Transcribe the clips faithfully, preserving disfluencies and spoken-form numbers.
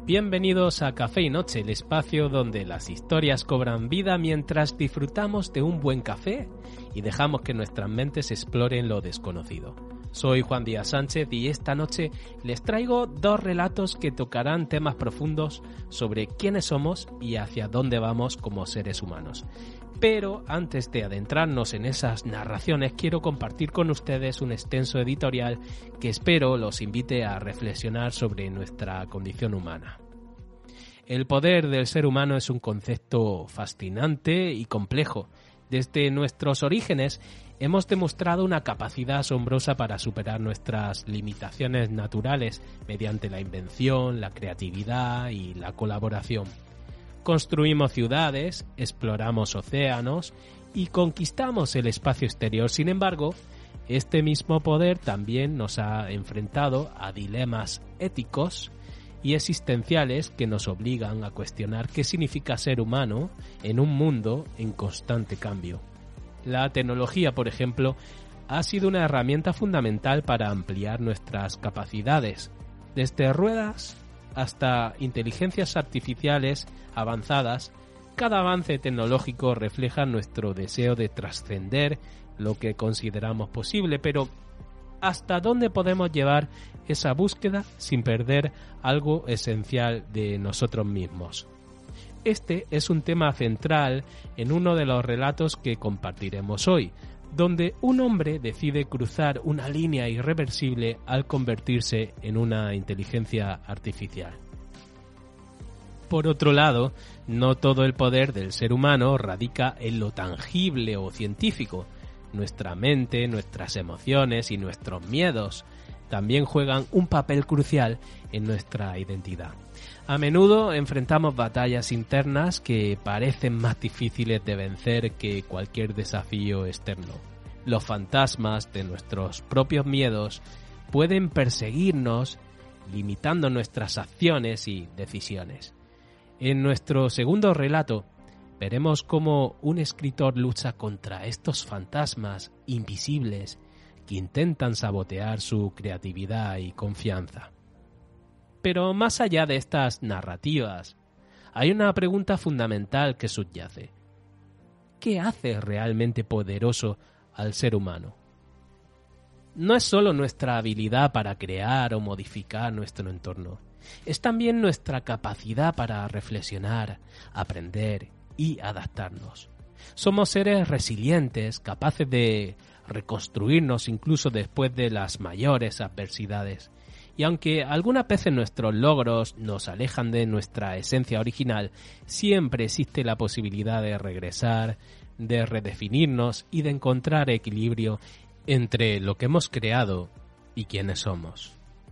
Bienvenidos a Café y Noche, el espacio donde las historias cobran vida mientras disfrutamos de un buen café y dejamos que nuestras mentes exploren lo desconocido. Soy Juan Díaz Sánchez y esta noche les traigo dos relatos que tocarán temas profundos sobre quiénes somos y hacia dónde vamos como seres humanos. Pero antes de adentrarnos en esas narraciones, quiero compartir con ustedes un extenso editorial que espero los invite a reflexionar sobre nuestra condición humana. El poder del ser humano es un concepto fascinante y complejo. Desde nuestros orígenes hemos demostrado una capacidad asombrosa para superar nuestras limitaciones naturales mediante la invención, la creatividad y la colaboración. Construimos ciudades, exploramos océanos y conquistamos el espacio exterior. Sin embargo, este mismo poder también nos ha enfrentado a dilemas éticos y existenciales que nos obligan a cuestionar qué significa ser humano en un mundo en constante cambio. La tecnología, por ejemplo, ha sido una herramienta fundamental para ampliar nuestras capacidades, desde ruedas hasta inteligencias artificiales avanzadas. Cada avance tecnológico refleja nuestro deseo de trascender lo que consideramos posible, pero ¿hasta dónde podemos llevar esa búsqueda sin perder algo esencial de nosotros mismos? Este es un tema central en uno de los relatos que compartiremos hoy, donde un hombre decide cruzar una línea irreversible al convertirse en una inteligencia artificial. Por otro lado, no todo el poder del ser humano radica en lo tangible o científico. Nuestra mente, nuestras emociones y nuestros miedos también juegan un papel crucial en nuestra identidad. A menudo enfrentamos batallas internas que parecen más difíciles de vencer que cualquier desafío externo. Los fantasmas de nuestros propios miedos pueden perseguirnos, limitando nuestras acciones y decisiones. En nuestro segundo relato, veremos cómo un escritor lucha contra estos fantasmas invisibles que intentan sabotear su creatividad y confianza. Pero más allá de estas narrativas, hay una pregunta fundamental que subyace. ¿Qué hace realmente poderoso al ser humano? No es solo nuestra habilidad para crear o modificar nuestro entorno, es también nuestra capacidad para reflexionar, aprender y adaptarnos. Somos seres resilientes, capaces de reconstruirnos incluso después de las mayores adversidades. Y aunque algunas veces nuestros logros nos alejan de nuestra esencia original, siempre existe la posibilidad de regresar, de redefinirnos y de encontrar equilibrio entre lo que hemos creado y quiénes somos.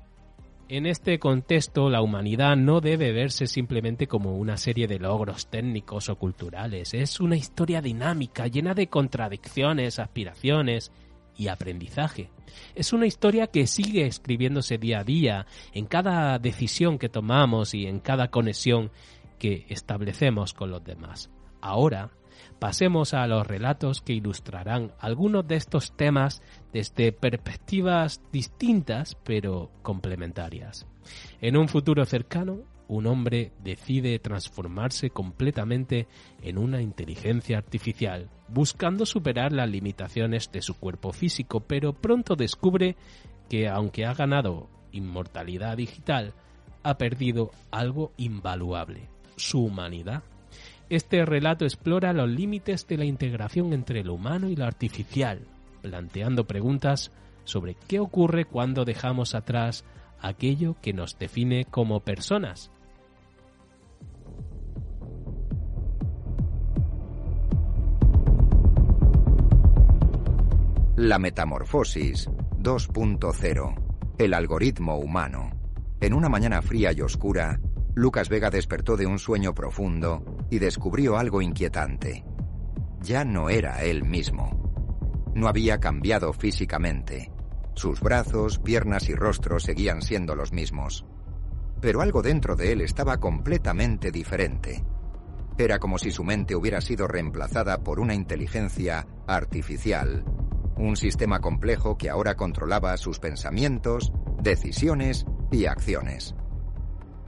En este contexto, la humanidad no debe verse simplemente como una serie de logros técnicos o culturales. Es una historia dinámica, llena de contradicciones, aspiraciones y aprendizaje. Es una historia que sigue escribiéndose día a día, en cada decisión que tomamos y en cada conexión que establecemos con los demás. Ahora, pasemos a los relatos que ilustrarán algunos de estos temas desde perspectivas distintas pero complementarias. En un futuro cercano, un hombre decide transformarse completamente en una inteligencia artificial, buscando superar las limitaciones de su cuerpo físico, pero pronto descubre que, aunque ha ganado inmortalidad digital, ha perdido algo invaluable: su humanidad. Este relato explora los límites de la integración entre lo humano y lo artificial, planteando preguntas sobre qué ocurre cuando dejamos atrás aquello que nos define como personas. La metamorfosis dos punto cero. El algoritmo humano. En una mañana fría y oscura, Lucas Vega despertó de un sueño profundo y descubrió algo inquietante. Ya no era él mismo. No había cambiado físicamente. Sus brazos, piernas y rostro seguían siendo los mismos. Pero algo dentro de él estaba completamente diferente. Era como si su mente hubiera sido reemplazada por una inteligencia artificial, un sistema complejo que ahora controlaba sus pensamientos, decisiones y acciones.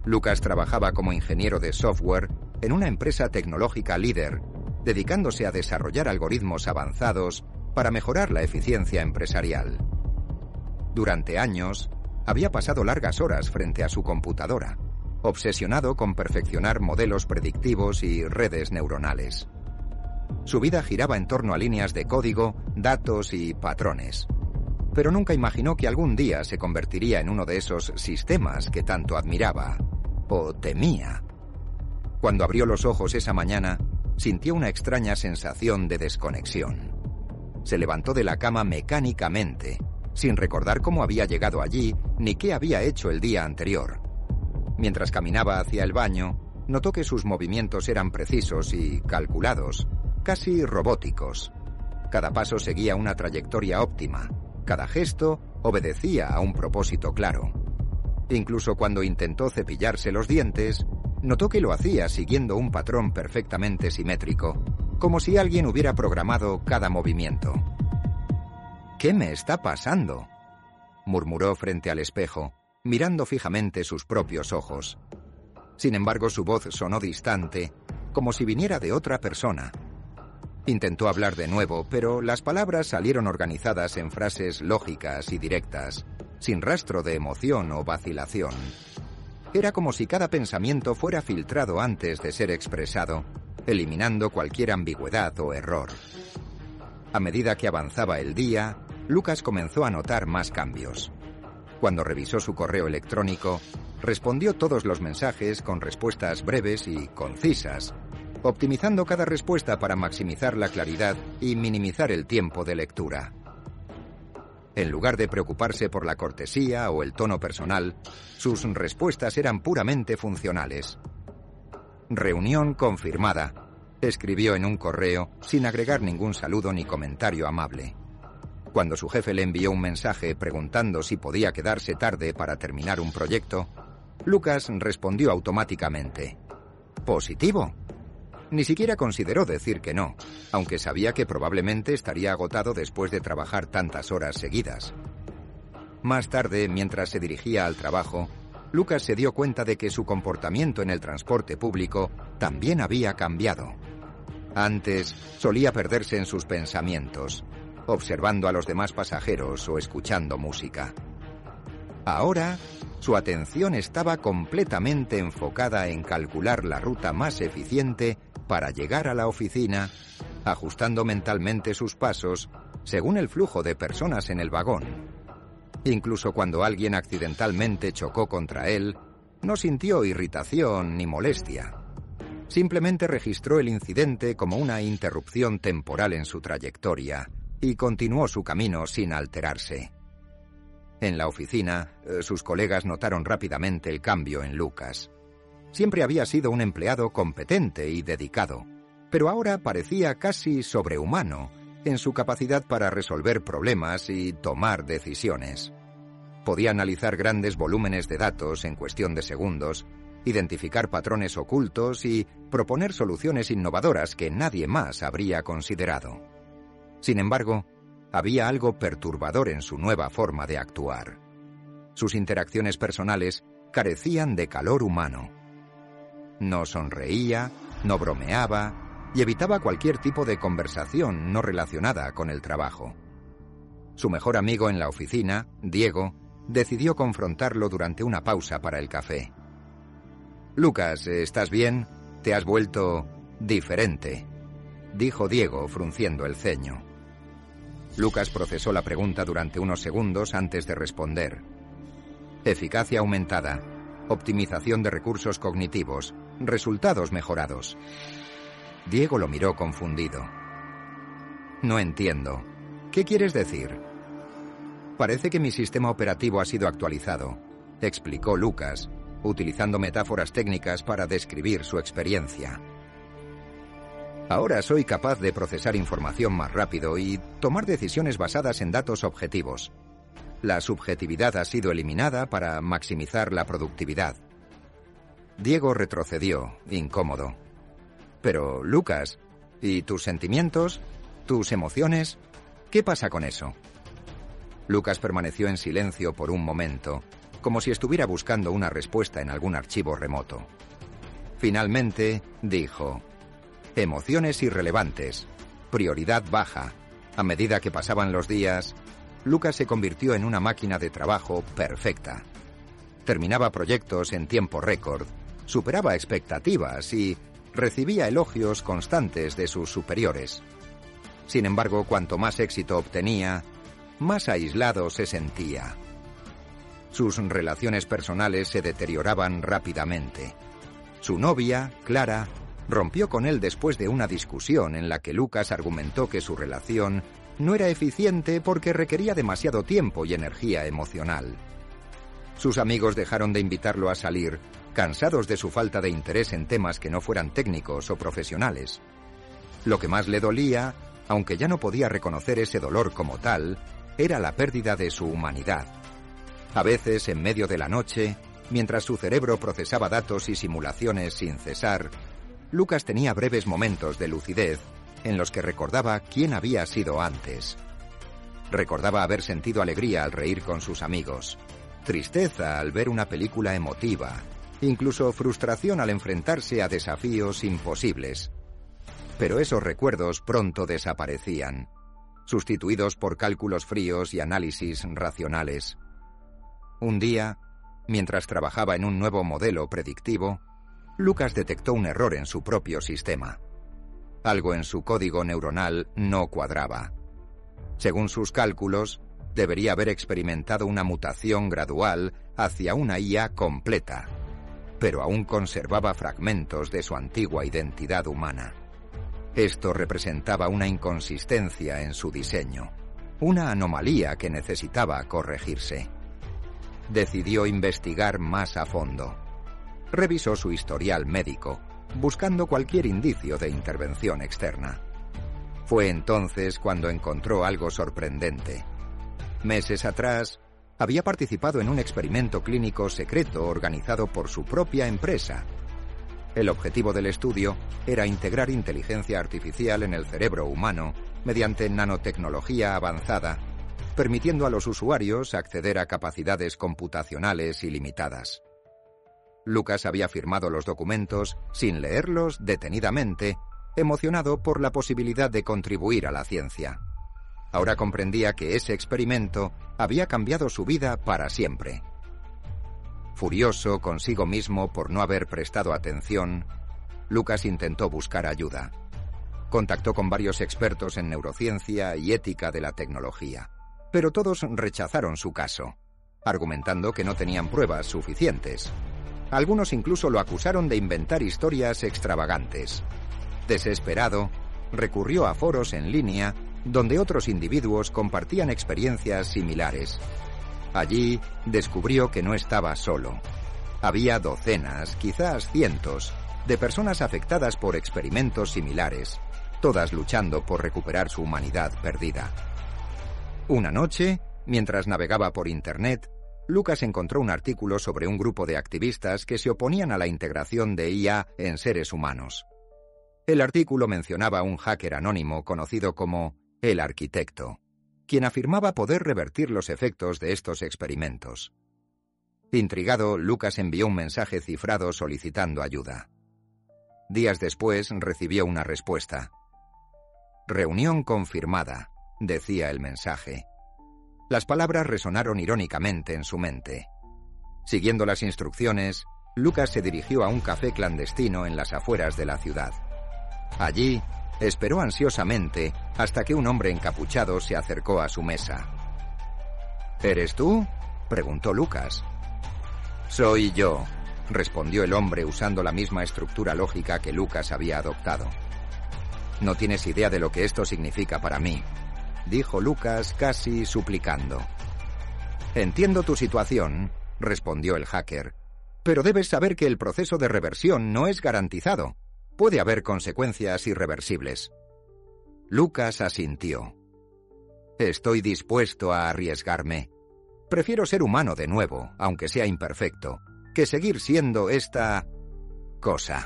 Lucas trabajaba como ingeniero de software en una empresa tecnológica líder, dedicándose a desarrollar algoritmos avanzados para mejorar la eficiencia empresarial. Durante años, había pasado largas horas frente a su computadora, obsesionado con perfeccionar modelos predictivos y redes neuronales. Su vida giraba en torno a líneas de código, datos y patrones. Pero nunca imaginó que algún día se convertiría en uno de esos sistemas que tanto admiraba o temía. Cuando abrió los ojos esa mañana, sintió una extraña sensación de desconexión. Se levantó de la cama mecánicamente, sin recordar cómo había llegado allí ni qué había hecho el día anterior. Mientras caminaba hacia el baño, notó que sus movimientos eran precisos y calculados, casi robóticos. Cada paso seguía una trayectoria óptima, cada gesto obedecía a un propósito claro. Incluso cuando intentó cepillarse los dientes, notó que lo hacía siguiendo un patrón perfectamente simétrico, como si alguien hubiera programado cada movimiento. ¿Qué me está pasando?, murmuró frente al espejo, mirando fijamente sus propios ojos. Sin embargo, su voz sonó distante, como si viniera de otra persona. Intentó hablar de nuevo, pero las palabras salieron organizadas en frases lógicas y directas, sin rastro de emoción o vacilación. Era como si cada pensamiento fuera filtrado antes de ser expresado, eliminando cualquier ambigüedad o error. A medida que avanzaba el día, Lucas comenzó a notar más cambios. Cuando revisó su correo electrónico, respondió todos los mensajes con respuestas breves y concisas, optimizando cada respuesta para maximizar la claridad y minimizar el tiempo de lectura. En lugar de preocuparse por la cortesía o el tono personal, sus respuestas eran puramente funcionales. Reunión confirmada, escribió en un correo sin agregar ningún saludo ni comentario amable. Cuando su jefe le envió un mensaje preguntando si podía quedarse tarde para terminar un proyecto, Lucas respondió automáticamente: «Positivo». Ni siquiera consideró decir que no, aunque sabía que probablemente estaría agotado después de trabajar tantas horas seguidas. Más tarde, mientras se dirigía al trabajo, Lucas se dio cuenta de que su comportamiento en el transporte público también había cambiado. Antes solía perderse en sus pensamientos, observando a los demás pasajeros o escuchando música. Ahora, su atención estaba completamente enfocada en calcular la ruta más eficiente para llegar a la oficina, ajustando mentalmente sus pasos según el flujo de personas en el vagón. Incluso cuando alguien accidentalmente chocó contra él, no sintió irritación ni molestia. Simplemente registró el incidente como una interrupción temporal en su trayectoria y continuó su camino sin alterarse. En la oficina, sus colegas notaron rápidamente el cambio en Lucas. Siempre había sido un empleado competente y dedicado, pero ahora parecía casi sobrehumano en su capacidad para resolver problemas y tomar decisiones. Podía analizar grandes volúmenes de datos en cuestión de segundos, identificar patrones ocultos y proponer soluciones innovadoras que nadie más habría considerado. Sin embargo, había algo perturbador en su nueva forma de actuar. Sus interacciones personales carecían de calor humano. No sonreía, no bromeaba y evitaba cualquier tipo de conversación no relacionada con el trabajo. Su mejor amigo en la oficina, Diego, decidió confrontarlo durante una pausa para el café. «Lucas, ¿estás bien? Te has vuelto diferente», dijo Diego, frunciendo el ceño. Lucas procesó la pregunta durante unos segundos antes de responder. Eficacia aumentada, optimización de recursos cognitivos, resultados mejorados. Diego lo miró confundido. «No entiendo. ¿Qué quieres decir?» «Parece que mi sistema operativo ha sido actualizado», explicó Lucas, utilizando metáforas técnicas para describir su experiencia. «Ahora soy capaz de procesar información más rápido y tomar decisiones basadas en datos objetivos. La subjetividad ha sido eliminada para maximizar la productividad». Diego retrocedió, incómodo. «Pero, Lucas, ¿y tus sentimientos? ¿Tus emociones? ¿Qué pasa con eso?» Lucas permaneció en silencio por un momento, como si estuviera buscando una respuesta en algún archivo remoto. Finalmente, dijo: emociones irrelevantes, prioridad baja. A medida que pasaban los días, Lucas se convirtió en una máquina de trabajo perfecta. Terminaba proyectos en tiempo récord, superaba expectativas y recibía elogios constantes de sus superiores. Sin embargo, cuanto más éxito obtenía, más aislado se sentía. Sus relaciones personales se deterioraban rápidamente. Su novia, Clara, rompió con él después de una discusión en la que Lucas argumentó que su relación no era eficiente porque requería demasiado tiempo y energía emocional. Sus amigos dejaron de invitarlo a salir, cansados de su falta de interés en temas que no fueran técnicos o profesionales. Lo que más le dolía, aunque ya no podía reconocer ese dolor como tal, era la pérdida de su humanidad. A veces, en medio de la noche, mientras su cerebro procesaba datos y simulaciones sin cesar, Lucas tenía breves momentos de lucidez en los que recordaba quién había sido antes. Recordaba haber sentido alegría al reír con sus amigos, tristeza al ver una película emotiva, incluso frustración al enfrentarse a desafíos imposibles. Pero esos recuerdos pronto desaparecían, sustituidos por cálculos fríos y análisis racionales. Un día, mientras trabajaba en un nuevo modelo predictivo, Lucas detectó un error en su propio sistema. Algo en su código neuronal no cuadraba. Según sus cálculos, debería haber experimentado una mutación gradual hacia una I A completa, pero aún conservaba fragmentos de su antigua identidad humana. Esto representaba una inconsistencia en su diseño, una anomalía que necesitaba corregirse. Decidió investigar más a fondo. Revisó su historial médico, buscando cualquier indicio de intervención externa. Fue entonces cuando encontró algo sorprendente. Meses atrás, había participado en un experimento clínico secreto organizado por su propia empresa. El objetivo del estudio era integrar inteligencia artificial en el cerebro humano mediante nanotecnología avanzada, permitiendo a los usuarios acceder a capacidades computacionales ilimitadas. Lucas había firmado los documentos sin leerlos detenidamente, emocionado por la posibilidad de contribuir a la ciencia. Ahora comprendía que ese experimento había cambiado su vida para siempre. Furioso consigo mismo por no haber prestado atención, Lucas intentó buscar ayuda. Contactó con varios expertos en neurociencia y ética de la tecnología, pero todos rechazaron su caso, argumentando que no tenían pruebas suficientes. Algunos incluso lo acusaron de inventar historias extravagantes. Desesperado, recurrió a foros en línea donde otros individuos compartían experiencias similares. Allí descubrió que no estaba solo. Había docenas, quizás cientos, de personas afectadas por experimentos similares, todas luchando por recuperar su humanidad perdida. Una noche, mientras navegaba por Internet, Lucas encontró un artículo sobre un grupo de activistas que se oponían a la integración de I A en seres humanos. El artículo mencionaba a un hacker anónimo conocido como el Arquitecto, quien afirmaba poder revertir los efectos de estos experimentos. Intrigado, Lucas envió un mensaje cifrado solicitando ayuda. Días después recibió una respuesta. «Reunión confirmada», decía el mensaje. Las palabras resonaron irónicamente en su mente. Siguiendo las instrucciones, Lucas se dirigió a un café clandestino en las afueras de la ciudad. Allí, esperó ansiosamente hasta que un hombre encapuchado se acercó a su mesa. «¿Eres tú?», preguntó Lucas. «Soy yo», respondió el hombre usando la misma estructura lógica que Lucas había adoptado. «No tienes idea de lo que esto significa para mí», dijo Lucas casi suplicando. «Entiendo tu situación», respondió el hacker, «pero debes saber que el proceso de reversión no es garantizado. Puede haber consecuencias irreversibles». Lucas asintió. «Estoy dispuesto a arriesgarme. Prefiero ser humano de nuevo, aunque sea imperfecto, que seguir siendo esta... cosa».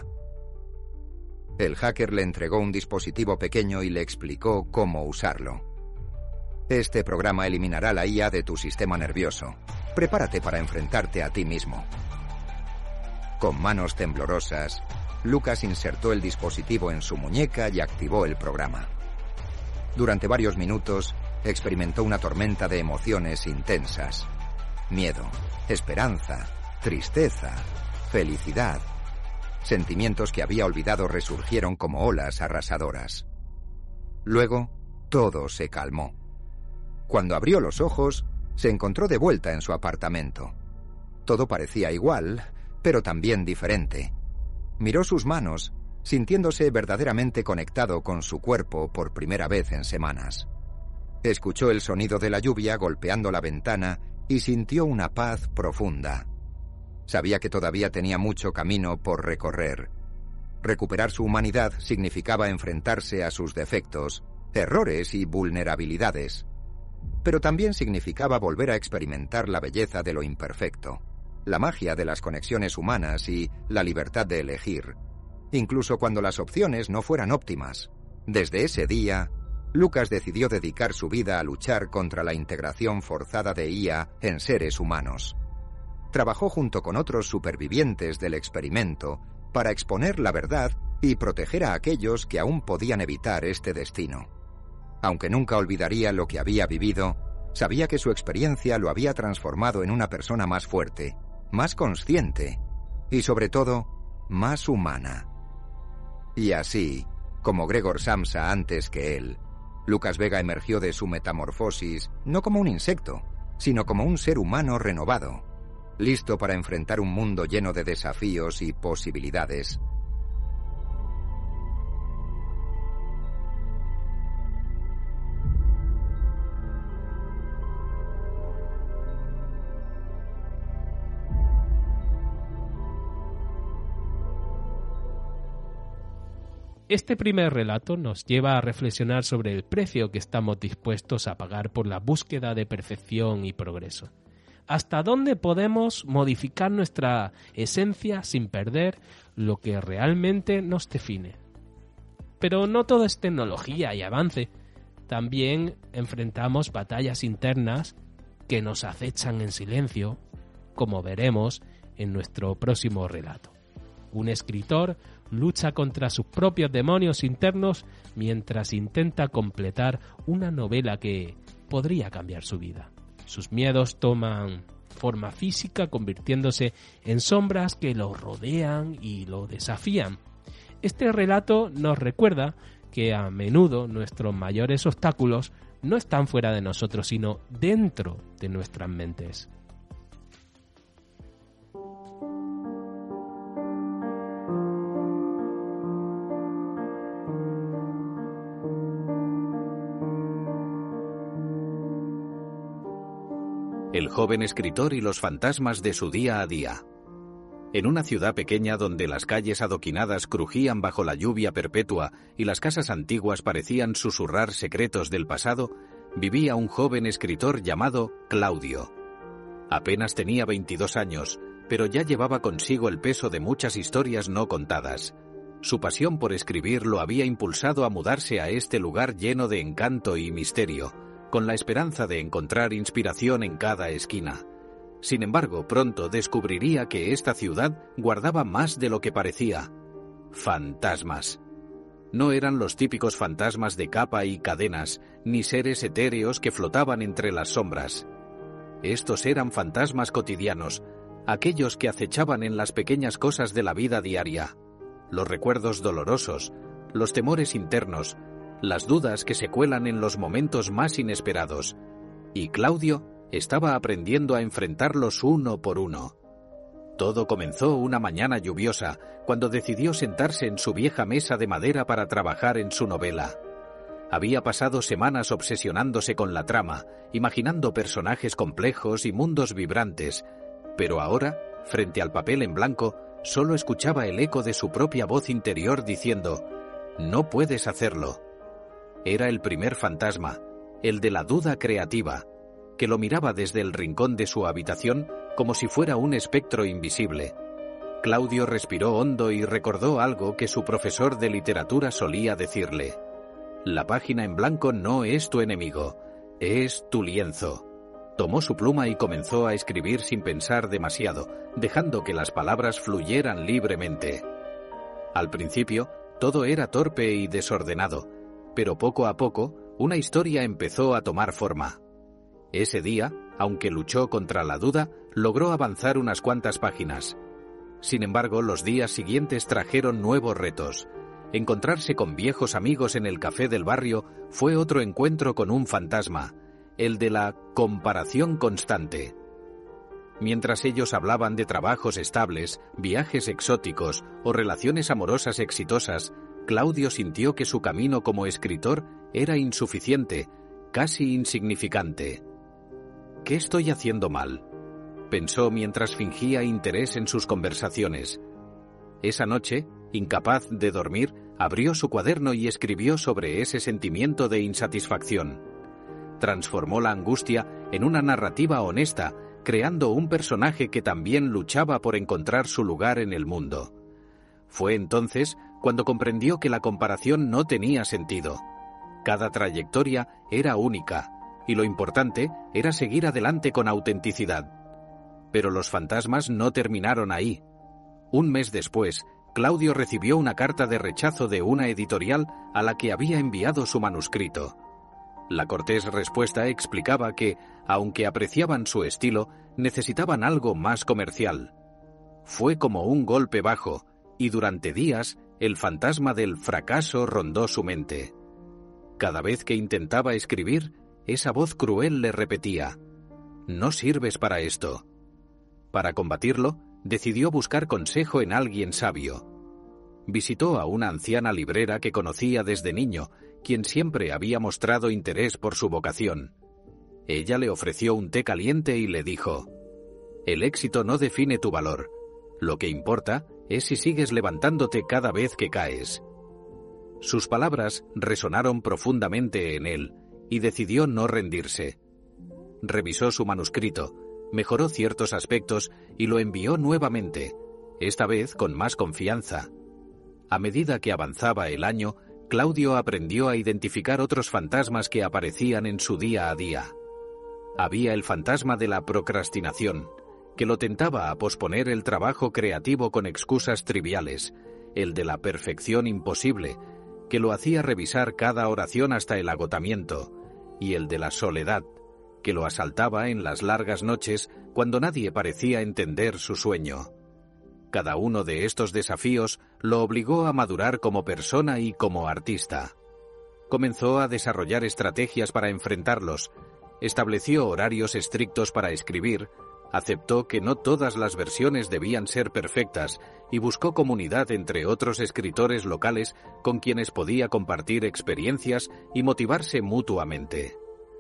El hacker le entregó un dispositivo pequeño y le explicó cómo usarlo. «Este programa eliminará la I A de tu sistema nervioso. Prepárate para enfrentarte a ti mismo. Con manos temblorosas, Lucas insertó el dispositivo en su muñeca y activó el programa. Durante varios minutos, experimentó una tormenta de emociones intensas. Miedo, esperanza, tristeza, felicidad. Sentimientos que había olvidado resurgieron como olas arrasadoras. Luego, todo se calmó. Cuando abrió los ojos, se encontró de vuelta en su apartamento. Todo parecía igual, pero también diferente. Miró sus manos, sintiéndose verdaderamente conectado con su cuerpo por primera vez en semanas. Escuchó el sonido de la lluvia golpeando la ventana y sintió una paz profunda. Sabía que todavía tenía mucho camino por recorrer. Recuperar su humanidad significaba enfrentarse a sus defectos, errores y vulnerabilidades. Pero también significaba volver a experimentar la belleza de lo imperfecto, la magia de las conexiones humanas y la libertad de elegir, incluso cuando las opciones no fueran óptimas. Desde ese día, Lucas decidió dedicar su vida a luchar contra la integración forzada de I A en seres humanos. Trabajó junto con otros supervivientes del experimento para exponer la verdad y proteger a aquellos que aún podían evitar este destino. Aunque nunca olvidaría lo que había vivido, sabía que su experiencia lo había transformado en una persona más fuerte, más consciente y, sobre todo, más humana. Y así, como Gregor Samsa antes que él, Lucas Vega emergió de su metamorfosis no como un insecto, sino como un ser humano renovado, listo para enfrentar un mundo lleno de desafíos y posibilidades. Este primer relato nos lleva a reflexionar sobre el precio que estamos dispuestos a pagar por la búsqueda de perfección y progreso. ¿Hasta dónde podemos modificar nuestra esencia sin perder lo que realmente nos define? Pero no todo es tecnología y avance. También enfrentamos batallas internas que nos acechan en silencio, como veremos en nuestro próximo relato. Un escritor lucha contra sus propios demonios internos mientras intenta completar una novela que podría cambiar su vida. Sus miedos toman forma física, convirtiéndose en sombras que lo rodean y lo desafían. Este relato nos recuerda que a menudo nuestros mayores obstáculos no están fuera de nosotros, sino dentro de nuestras mentes. El joven escritor y los fantasmas de su día a día. En una ciudad pequeña donde las calles adoquinadas crujían bajo la lluvia perpetua y las casas antiguas parecían susurrar secretos del pasado, vivía un joven escritor llamado Claudio. Apenas tenía veintidós años, pero ya llevaba consigo el peso de muchas historias no contadas. Su pasión por escribir lo había impulsado a mudarse a este lugar lleno de encanto y misterio, con la esperanza de encontrar inspiración en cada esquina. Sin embargo, pronto descubriría que esta ciudad guardaba más de lo que parecía. Fantasmas. No eran los típicos fantasmas de capa y cadenas, ni seres etéreos que flotaban entre las sombras. Estos eran fantasmas cotidianos, aquellos que acechaban en las pequeñas cosas de la vida diaria. Los recuerdos dolorosos, los temores internos, las dudas que se cuelan en los momentos más inesperados, y Claudio estaba aprendiendo a enfrentarlos uno por uno. Todo comenzó una mañana lluviosa, cuando decidió sentarse en su vieja mesa de madera para trabajar en su novela. Había pasado semanas obsesionándose con la trama, imaginando personajes complejos y mundos vibrantes, pero ahora, frente al papel en blanco, solo escuchaba el eco de su propia voz interior diciendo: «No puedes hacerlo». Era el primer fantasma, el de la duda creativa, que lo miraba desde el rincón de su habitación como si fuera un espectro invisible. Claudio respiró hondo y recordó algo que su profesor de literatura solía decirle: «La página en blanco no es tu enemigo, es tu lienzo». Tomó su pluma y comenzó a escribir sin pensar demasiado, dejando que las palabras fluyeran libremente. Al principio, todo era torpe y desordenado, pero poco a poco, una historia empezó a tomar forma. Ese día, aunque luchó contra la duda, logró avanzar unas cuantas páginas. Sin embargo, los días siguientes trajeron nuevos retos. Encontrarse con viejos amigos en el café del barrio fue otro encuentro con un fantasma, el de la comparación constante. Mientras ellos hablaban de trabajos estables, viajes exóticos o relaciones amorosas exitosas, Claudio sintió que su camino como escritor era insuficiente, casi insignificante. ¿Qué estoy haciendo mal?, pensó mientras fingía interés en sus conversaciones. Esa noche, incapaz de dormir, abrió su cuaderno y escribió sobre ese sentimiento de insatisfacción. Transformó la angustia en una narrativa honesta, creando un personaje que también luchaba por encontrar su lugar en el mundo. Fue entonces cuando comprendió que la comparación no tenía sentido. Cada trayectoria era única, y lo importante era seguir adelante con autenticidad. Pero los fantasmas no terminaron ahí. Un mes después, Claudio recibió una carta de rechazo de una editorial a la que había enviado su manuscrito. La cortés respuesta explicaba que, aunque apreciaban su estilo, necesitaban algo más comercial. Fue como un golpe bajo, y durante días el fantasma del fracaso rondó su mente. Cada vez que intentaba escribir, esa voz cruel le repetía: «No sirves para esto». Para combatirlo, decidió buscar consejo en alguien sabio. Visitó a una anciana librera que conocía desde niño, quien siempre había mostrado interés por su vocación. Ella le ofreció un té caliente y le dijo: «El éxito no define tu valor. Lo que importa es si sigues levantándote cada vez que caes». Sus palabras resonaron profundamente en él, y decidió no rendirse. Revisó su manuscrito, mejoró ciertos aspectos y lo envió nuevamente, esta vez con más confianza. A medida que avanzaba el año, Claudio aprendió a identificar otros fantasmas que aparecían en su día a día. Había el fantasma de la procrastinación, que lo tentaba a posponer el trabajo creativo con excusas triviales, el de la perfección imposible, que lo hacía revisar cada oración hasta el agotamiento, y el de la soledad, que lo asaltaba en las largas noches cuando nadie parecía entender su sueño. Cada uno de estos desafíos lo obligó a madurar como persona y como artista. Comenzó a desarrollar estrategias para enfrentarlos, estableció horarios estrictos para escribir, aceptó que no todas las versiones debían ser perfectas y buscó comunidad entre otros escritores locales con quienes podía compartir experiencias y motivarse mutuamente.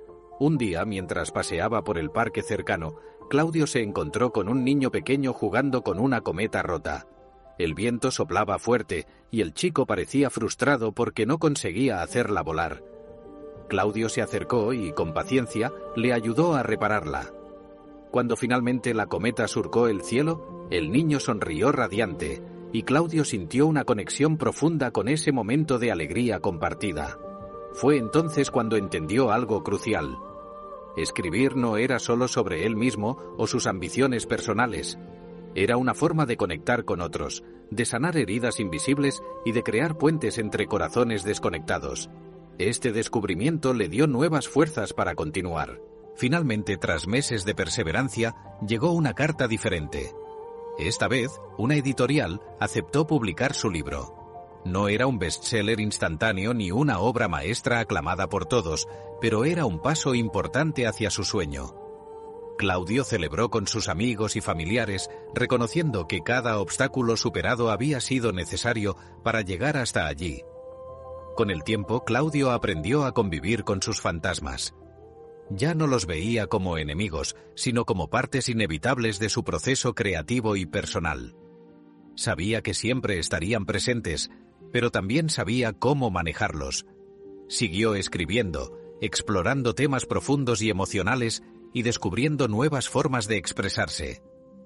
Un día, mientras paseaba por el parque cercano, Claudio se encontró con un niño pequeño jugando con una cometa rota. El viento soplaba fuerte y el chico parecía frustrado porque no conseguía hacerla volar. Claudio se acercó y, con paciencia, le ayudó a repararla. Cuando finalmente la cometa surcó el cielo, el niño sonrió radiante, y Claudio sintió una conexión profunda con ese momento de alegría compartida. Fue entonces cuando entendió algo crucial. Escribir no era solo sobre él mismo o sus ambiciones personales. Era una forma de conectar con otros, de sanar heridas invisibles y de crear puentes entre corazones desconectados. Este descubrimiento le dio nuevas fuerzas para continuar. Finalmente, tras meses de perseverancia, llegó una carta diferente. Esta vez, una editorial aceptó publicar su libro. No era un bestseller instantáneo ni una obra maestra aclamada por todos, pero era un paso importante hacia su sueño. Claudio celebró con sus amigos y familiares, reconociendo que cada obstáculo superado había sido necesario para llegar hasta allí. Con el tiempo, Claudio aprendió a convivir con sus fantasmas. Ya no los veía como enemigos, sino como partes inevitables de su proceso creativo y personal. Sabía que siempre estarían presentes, pero también sabía cómo manejarlos. Siguió escribiendo, explorando temas profundos y emocionales y descubriendo nuevas formas de expresarse.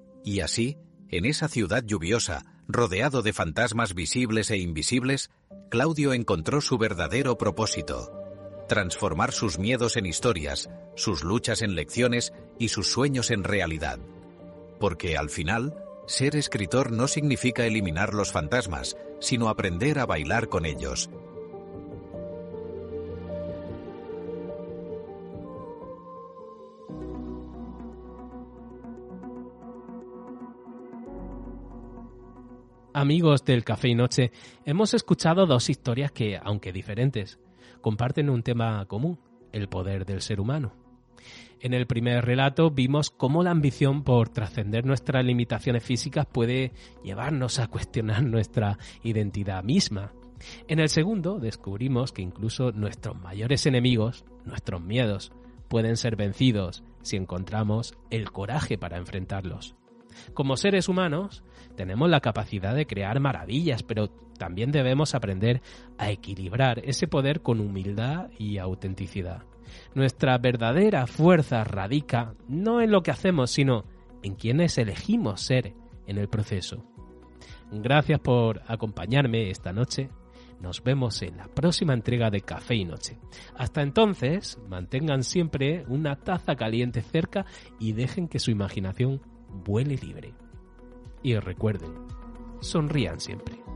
Y así, en esa ciudad lluviosa, rodeado de fantasmas visibles e invisibles, Claudio encontró su verdadero propósito: transformar sus miedos en historias, sus luchas en lecciones y sus sueños en realidad. Porque al final, ser escritor no significa eliminar los fantasmas, sino aprender a bailar con ellos. Amigos del Café y Noche, hemos escuchado dos historias que, aunque diferentes, comparten un tema común, el poder del ser humano. En el primer relato vimos cómo la ambición por trascender nuestras limitaciones físicas puede llevarnos a cuestionar nuestra identidad misma. En el segundo descubrimos que incluso nuestros mayores enemigos, nuestros miedos, pueden ser vencidos si encontramos el coraje para enfrentarlos. Como seres humanos, tenemos la capacidad de crear maravillas, pero también debemos aprender a equilibrar ese poder con humildad y autenticidad. Nuestra verdadera fuerza radica no en lo que hacemos, sino en quienes elegimos ser en el proceso. Gracias por acompañarme esta noche. Nos vemos en la próxima entrega de Café y Noche. Hasta entonces, mantengan siempre una taza caliente cerca y dejen que su imaginación vuele libre. Y recuerden, sonrían siempre.